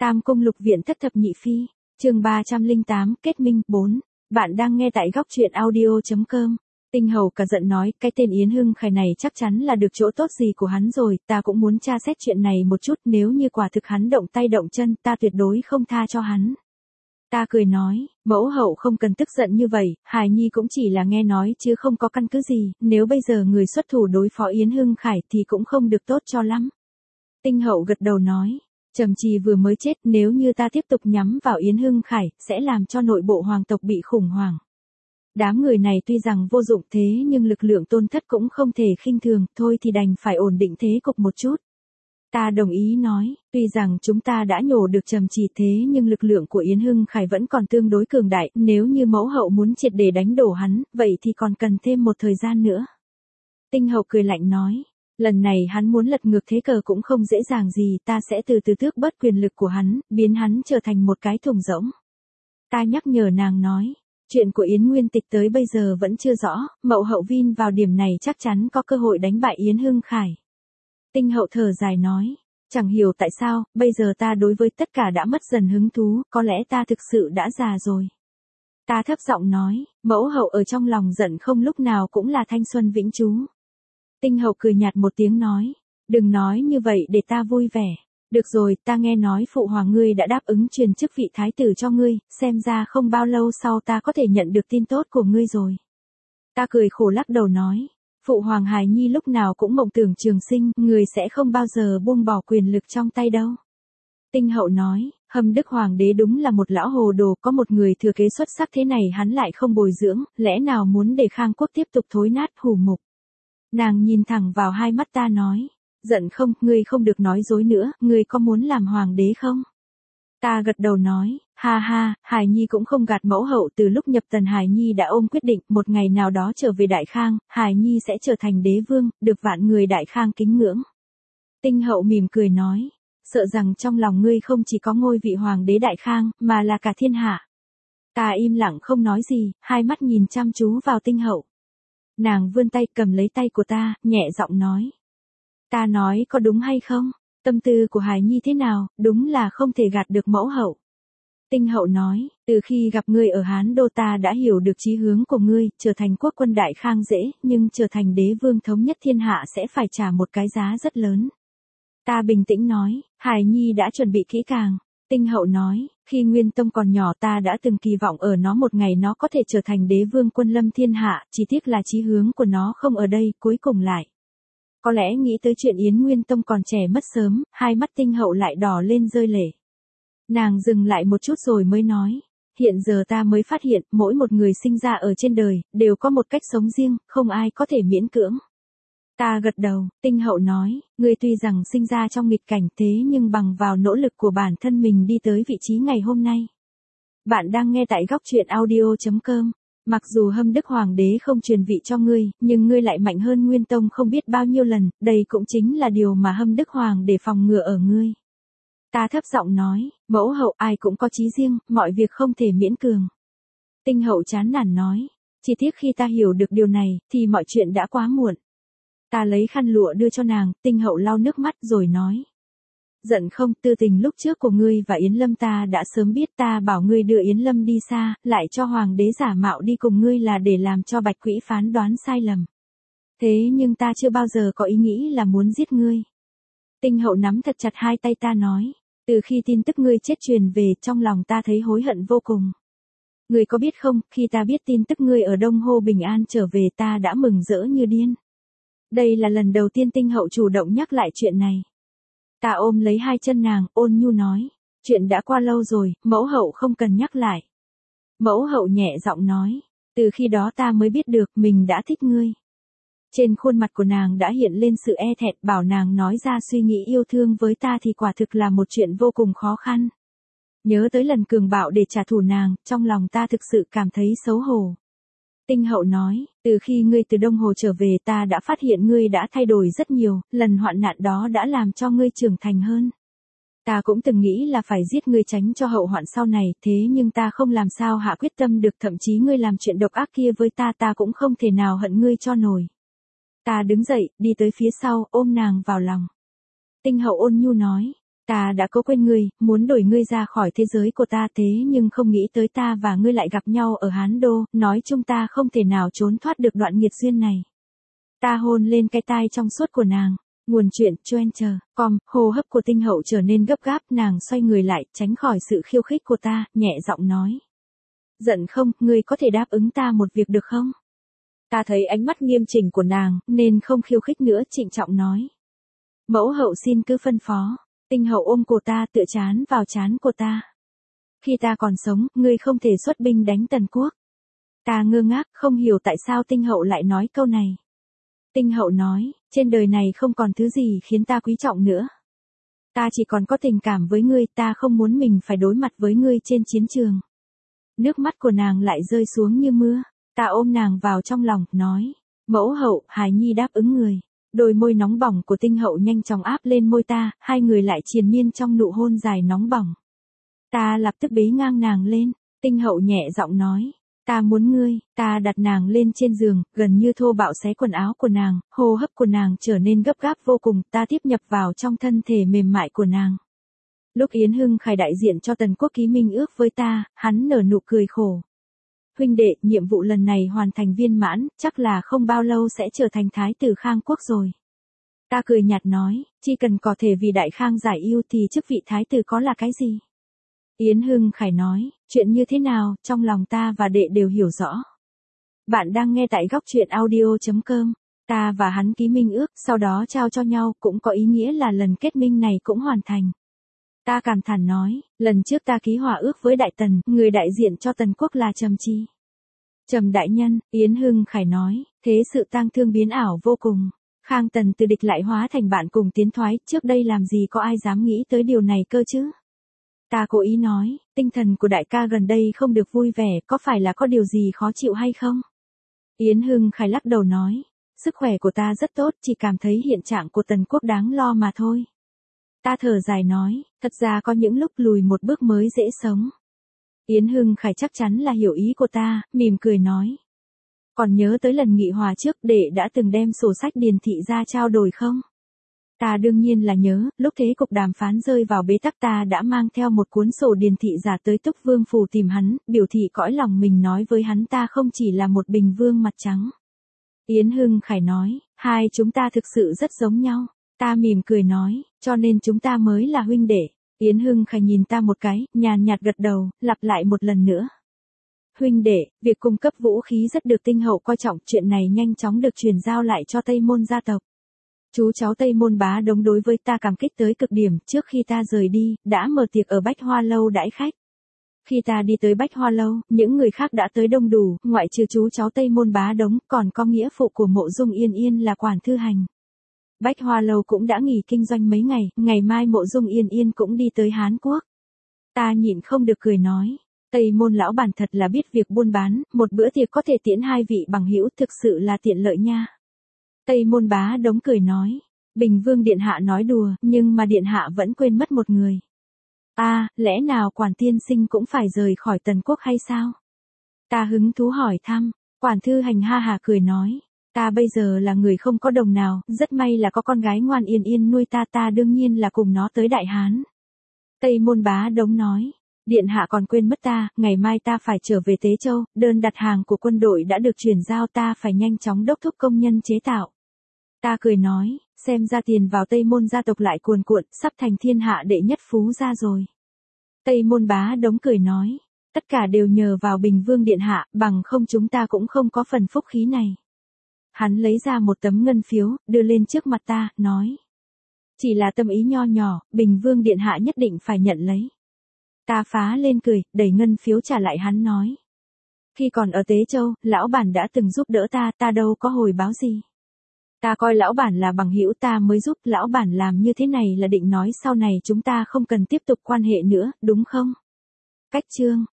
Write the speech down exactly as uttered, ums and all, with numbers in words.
Tam Cung Lục Viện Thất Thập Nhị Phi, chương ba trăm lẻ tám, kết minh, bốn. Bạn đang nghe tại góc truyện audio.com. Tinh Hầu cả giận nói, cái tên Yến Hưng Khải này chắc chắn là được chỗ tốt gì của hắn rồi, ta cũng muốn tra xét chuyện này một chút, nếu như quả thực hắn động tay động chân, ta tuyệt đối không tha cho hắn. Ta cười nói, mẫu hậu không cần tức giận như vậy, hài nhi cũng chỉ là nghe nói chứ không có căn cứ gì, nếu bây giờ người xuất thủ đối phó Yến Hưng Khải thì cũng không được tốt cho lắm. Tinh Hậu gật đầu nói, Trầm Trì vừa mới chết, nếu như ta tiếp tục nhắm vào Yến Hưng Khải, sẽ làm cho nội bộ hoàng tộc bị khủng hoảng. Đám người này tuy rằng vô dụng thế nhưng lực lượng tôn thất cũng không thể khinh thường, thôi thì đành phải ổn định thế cục một chút. Ta đồng ý nói, tuy rằng chúng ta đã nhổ được Trầm Trì thế nhưng lực lượng của Yến Hưng Khải vẫn còn tương đối cường đại, nếu như mẫu hậu muốn triệt để đánh đổ hắn, vậy thì còn cần thêm một thời gian nữa. Tinh Hậu cười lạnh nói, lần này hắn muốn lật ngược thế cờ cũng không dễ dàng gì, ta sẽ từ từ tước bớt quyền lực của hắn, biến hắn trở thành một cái thùng rỗng. Ta nhắc nhở nàng nói, chuyện của Yến Nguyên Tịch tới bây giờ vẫn chưa rõ, mậu hậu vin vào điểm này chắc chắn có cơ hội đánh bại Yến Hưng Khải. Tinh Hậu thở dài nói, chẳng hiểu tại sao, bây giờ ta đối với tất cả đã mất dần hứng thú, có lẽ ta thực sự đã già rồi. Ta thấp giọng nói, mẫu hậu ở trong lòng giận không lúc nào cũng là thanh xuân vĩnh trú. Tinh Hậu cười nhạt một tiếng nói, đừng nói như vậy để ta vui vẻ. Được rồi, ta nghe nói phụ hoàng ngươi đã đáp ứng truyền chức vị thái tử cho ngươi, xem ra không bao lâu sau ta có thể nhận được tin tốt của ngươi rồi. Ta cười khổ lắc đầu nói, phụ hoàng hài nhi lúc nào cũng mộng tưởng trường sinh, người sẽ không bao giờ buông bỏ quyền lực trong tay đâu. Tinh Hậu nói, Hâm Đức Hoàng đế đúng là một lão hồ đồ, có một người thừa kế xuất sắc thế này hắn lại không bồi dưỡng, lẽ nào muốn để Khang Quốc tiếp tục thối nát hủ mục. Nàng nhìn thẳng vào hai mắt ta nói, giận không, ngươi không được nói dối nữa, ngươi có muốn làm hoàng đế không? Ta gật đầu nói, ha ha, hài nhi cũng không gạt mẫu hậu, từ lúc nhập tần hài nhi đã ôm quyết định, một ngày nào đó trở về Đại Khang, hài nhi sẽ trở thành đế vương, được vạn người Đại Khang kính ngưỡng. Tinh Hậu mỉm cười nói, sợ rằng trong lòng ngươi không chỉ có ngôi vị hoàng đế Đại Khang, mà là cả thiên hạ. Ta im lặng không nói gì, hai mắt nhìn chăm chú vào Tinh Hậu. Nàng vươn tay cầm lấy tay của ta, nhẹ giọng nói. Ta nói có đúng hay không? Tâm tư của hài nhi thế nào, đúng là không thể gạt được mẫu hậu. Tinh Hậu nói, từ khi gặp ngươi ở Hán Đô ta đã hiểu được chí hướng của ngươi, trở thành quốc quân Đại Khang dễ, nhưng trở thành đế vương thống nhất thiên hạ sẽ phải trả một cái giá rất lớn. Ta bình tĩnh nói, hài nhi đã chuẩn bị kỹ càng. Tinh Hậu nói, khi Nguyên Tông còn nhỏ ta đã từng kỳ vọng ở nó một ngày nó có thể trở thành đế vương quân lâm thiên hạ, chỉ tiếc là chí hướng của nó không ở đây, cuối cùng lại. Có lẽ nghĩ tới chuyện Yến Nguyên Tông còn trẻ mất sớm, hai mắt Tinh Hậu lại đỏ lên rơi lệ. Nàng dừng lại một chút rồi mới nói, hiện giờ ta mới phát hiện, mỗi một người sinh ra ở trên đời, đều có một cách sống riêng, không ai có thể miễn cưỡng. Ta gật đầu, Tinh Hậu nói, ngươi tuy rằng sinh ra trong nghịch cảnh thế nhưng bằng vào nỗ lực của bản thân mình đi tới vị trí ngày hôm nay. Bạn đang nghe tại góc truyện audio.com. Mặc dù Hâm Đức Hoàng đế không truyền vị cho ngươi, nhưng ngươi lại mạnh hơn Nguyên Tông không biết bao nhiêu lần, đây cũng chính là điều mà Hâm Đức Hoàng để phòng ngừa ở ngươi. Ta thấp giọng nói, mẫu hậu ai cũng có chí riêng, mọi việc không thể miễn cường. Tinh Hậu chán nản nói, chỉ tiếc khi ta hiểu được điều này, thì mọi chuyện đã quá muộn. Ta lấy khăn lụa đưa cho nàng, Tinh Hậu lau nước mắt rồi nói. Giận không, tư tình lúc trước của ngươi và Yến Lâm ta đã sớm biết, ta bảo ngươi đưa Yến Lâm đi xa, lại cho hoàng đế giả mạo đi cùng ngươi là để làm cho Bạch Quỹ phán đoán sai lầm. Thế nhưng ta chưa bao giờ có ý nghĩ là muốn giết ngươi. Tinh Hậu nắm thật chặt hai tay ta nói, từ khi tin tức ngươi chết truyền về, trong lòng ta thấy hối hận vô cùng. Ngươi có biết không, khi ta biết tin tức ngươi ở Đông Hô bình an trở về ta đã mừng rỡ như điên. Đây là lần đầu tiên Tinh Hậu chủ động nhắc lại chuyện này. Ta ôm lấy hai chân nàng, ôn nhu nói, chuyện đã qua lâu rồi, mẫu hậu không cần nhắc lại. Mẫu hậu nhẹ giọng nói, từ khi đó ta mới biết được mình đã thích ngươi. Trên khuôn mặt của nàng đã hiện lên sự e thẹn, bảo nàng nói ra suy nghĩ yêu thương với ta thì quả thực là một chuyện vô cùng khó khăn. Nhớ tới lần cường bạo để trả thù nàng, trong lòng ta thực sự cảm thấy xấu hổ. Tinh Hậu nói, từ khi ngươi từ Đông Hồ trở về ta đã phát hiện ngươi đã thay đổi rất nhiều, lần hoạn nạn đó đã làm cho ngươi trưởng thành hơn. Ta cũng từng nghĩ là phải giết ngươi tránh cho hậu hoạn sau này, thế nhưng ta không làm sao hạ quyết tâm được, thậm chí ngươi làm chuyện độc ác kia với ta ta cũng không thể nào hận ngươi cho nổi. Ta đứng dậy, đi tới phía sau, ôm nàng vào lòng. Tinh Hậu ôn nhu nói, Ta đã cố quên ngươi, muốn đuổi ngươi ra khỏi thế giới của ta thế nhưng không nghĩ tới ta và ngươi lại gặp nhau ở Hán Đô, nói chung ta không thể nào trốn thoát được đoạn nghiệt duyên này. Ta hôn lên cái tai trong suốt của nàng. Nguồn chuyện Twitter, com, hô hấp của Tinh Hậu trở nên gấp gáp, nàng xoay người lại, tránh khỏi sự khiêu khích của ta, nhẹ giọng nói. Giận không, ngươi có thể đáp ứng ta một việc được không? Ta thấy ánh mắt nghiêm chỉnh của nàng, nên không khiêu khích nữa, trịnh trọng nói. Mẫu hậu xin cứ phân phó. Tinh Hậu ôm cổ ta tựa chán vào chán của ta. Khi ta còn sống, ngươi không thể xuất binh đánh Tần Quốc. Ta ngơ ngác, không hiểu tại sao Tinh Hậu lại nói câu này. Tinh Hậu nói, trên đời này không còn thứ gì khiến ta quý trọng nữa. Ta chỉ còn có tình cảm với ngươi, ta không muốn mình phải đối mặt với ngươi trên chiến trường. Nước mắt của nàng lại rơi xuống như mưa. Ta ôm nàng vào trong lòng, nói. Mẫu hậu, hài nhi đáp ứng người. Đôi môi nóng bỏng của Tinh Hậu nhanh chóng áp lên môi ta, hai người lại triền miên trong nụ hôn dài nóng bỏng. Ta lập tức bế ngang nàng lên, Tinh Hậu nhẹ giọng nói, ta muốn ngươi, ta đặt nàng lên trên giường, gần như thô bạo xé quần áo của nàng, hô hấp của nàng trở nên gấp gáp vô cùng, ta tiếp nhập vào trong thân thể mềm mại của nàng. Lúc Yến Hưng Khải đại diện cho Tần Quốc ký minh ước với ta, hắn nở nụ cười khổ. Huynh đệ, nhiệm vụ lần này hoàn thành viên mãn, chắc là không bao lâu sẽ trở thành thái tử Khang Quốc rồi. Ta cười nhạt nói, chỉ cần có thể vì Đại Khang giải ưu thì chức vị thái tử có là cái gì? Yến Hưng Khải nói, chuyện như thế nào, trong lòng ta và đệ đều hiểu rõ. Bạn đang nghe tại góc truyện audio chấm com. Ta và hắn ký minh ước, sau đó trao cho nhau, cũng có ý nghĩa là lần kết minh này cũng hoàn thành. Ta cảm thản nói, lần trước ta ký hòa ước với Đại Tần, người đại diện cho Tần Quốc là Trầm Chi. Trầm đại nhân, Yến Hưng Khải nói, thế sự tang thương biến ảo vô cùng. Khang Tần từ địch lại hóa thành bạn cùng tiến thoái, trước đây làm gì có ai dám nghĩ tới điều này cơ chứ? Ta cố ý nói, tinh thần của đại ca gần đây không được vui vẻ, có phải là có điều gì khó chịu hay không? Yến Hưng Khải lắc đầu nói, sức khỏe của ta rất tốt, chỉ cảm thấy hiện trạng của Tần Quốc đáng lo mà thôi. Ta thở dài nói, thật ra có những lúc lùi một bước mới dễ sống. Yến Hưng Khải chắc chắn là hiểu ý của ta, mỉm cười nói. Còn nhớ tới lần nghị hòa trước, đệ đã từng đem sổ sách điền thị ra trao đổi không? Ta đương nhiên là nhớ, lúc thế cục đàm phán rơi vào bế tắc ta đã mang theo một cuốn sổ điền thị giả tới Túc Vương phủ tìm hắn, biểu thị cõi lòng mình nói với hắn ta không chỉ là một bình vương mặt trắng. Yến Hưng Khải nói, hai chúng ta thực sự rất giống nhau. Ta mỉm cười nói, cho nên chúng ta mới là huynh đệ. Yến Hưng Khải nhìn ta một cái, nhàn nhạt gật đầu, lặp lại một lần nữa. Huynh đệ, việc cung cấp vũ khí rất được Tinh Hậu coi trọng, chuyện này nhanh chóng được truyền giao lại cho Tây Môn gia tộc. Chú cháu Tây Môn Bá Đống đối với ta cảm kích tới cực điểm, trước khi ta rời đi, đã mở tiệc ở Bách Hoa Lâu đãi khách. Khi ta đi tới Bách Hoa Lâu, những người khác đã tới đông đủ, ngoại trừ chú cháu Tây Môn Bá Đống, còn có nghĩa phụ của Mộ Dung Yên Yên là Quản Thư Hành. Bách Hoa Lâu cũng đã nghỉ kinh doanh mấy ngày, ngày mai Mộ Dung Yên Yên cũng đi tới Hán Quốc. Ta nhịn không được cười nói, Tây Môn lão bản thật là biết việc buôn bán, một bữa tiệc có thể tiễn hai vị bằng hữu thực sự là tiện lợi nha. Tây Môn Bá Đống cười nói, Bình Vương điện hạ nói đùa, nhưng mà điện hạ vẫn quên mất một người. À, lẽ nào Quản tiên sinh cũng phải rời khỏi Tần Quốc hay sao? Ta hứng thú hỏi thăm, Quản Thư Hành ha hà cười nói, ta bây giờ là người không có đồng nào, rất may là có con gái ngoan Yên Yên nuôi ta, ta đương nhiên là cùng nó tới Đại Hán. Tây Môn Bá Đống nói, điện hạ còn quên mất ta, ngày mai ta phải trở về Tế Châu, đơn đặt hàng của quân đội đã được chuyển giao, ta phải nhanh chóng đốc thúc công nhân chế tạo. Ta cười nói, xem ra tiền vào Tây Môn gia tộc lại cuồn cuộn, sắp thành thiên hạ đệ nhất phú gia rồi. Tây Môn Bá Đống cười nói, tất cả đều nhờ vào Bình Vương điện hạ, bằng không chúng ta cũng không có phần phúc khí này. Hắn lấy ra một tấm ngân phiếu, đưa lên trước mặt ta, nói. Chỉ là tâm ý nho nhỏ, Bình Vương điện hạ nhất định phải nhận lấy. Ta phá lên cười, đẩy ngân phiếu trả lại hắn nói. Khi còn ở Tế Châu, lão bản đã từng giúp đỡ ta, ta đâu có hồi báo gì. Ta coi lão bản là bằng hữu, ta mới giúp, lão bản làm như thế này là định nói sau này chúng ta không cần tiếp tục quan hệ nữa, đúng không? Cách chương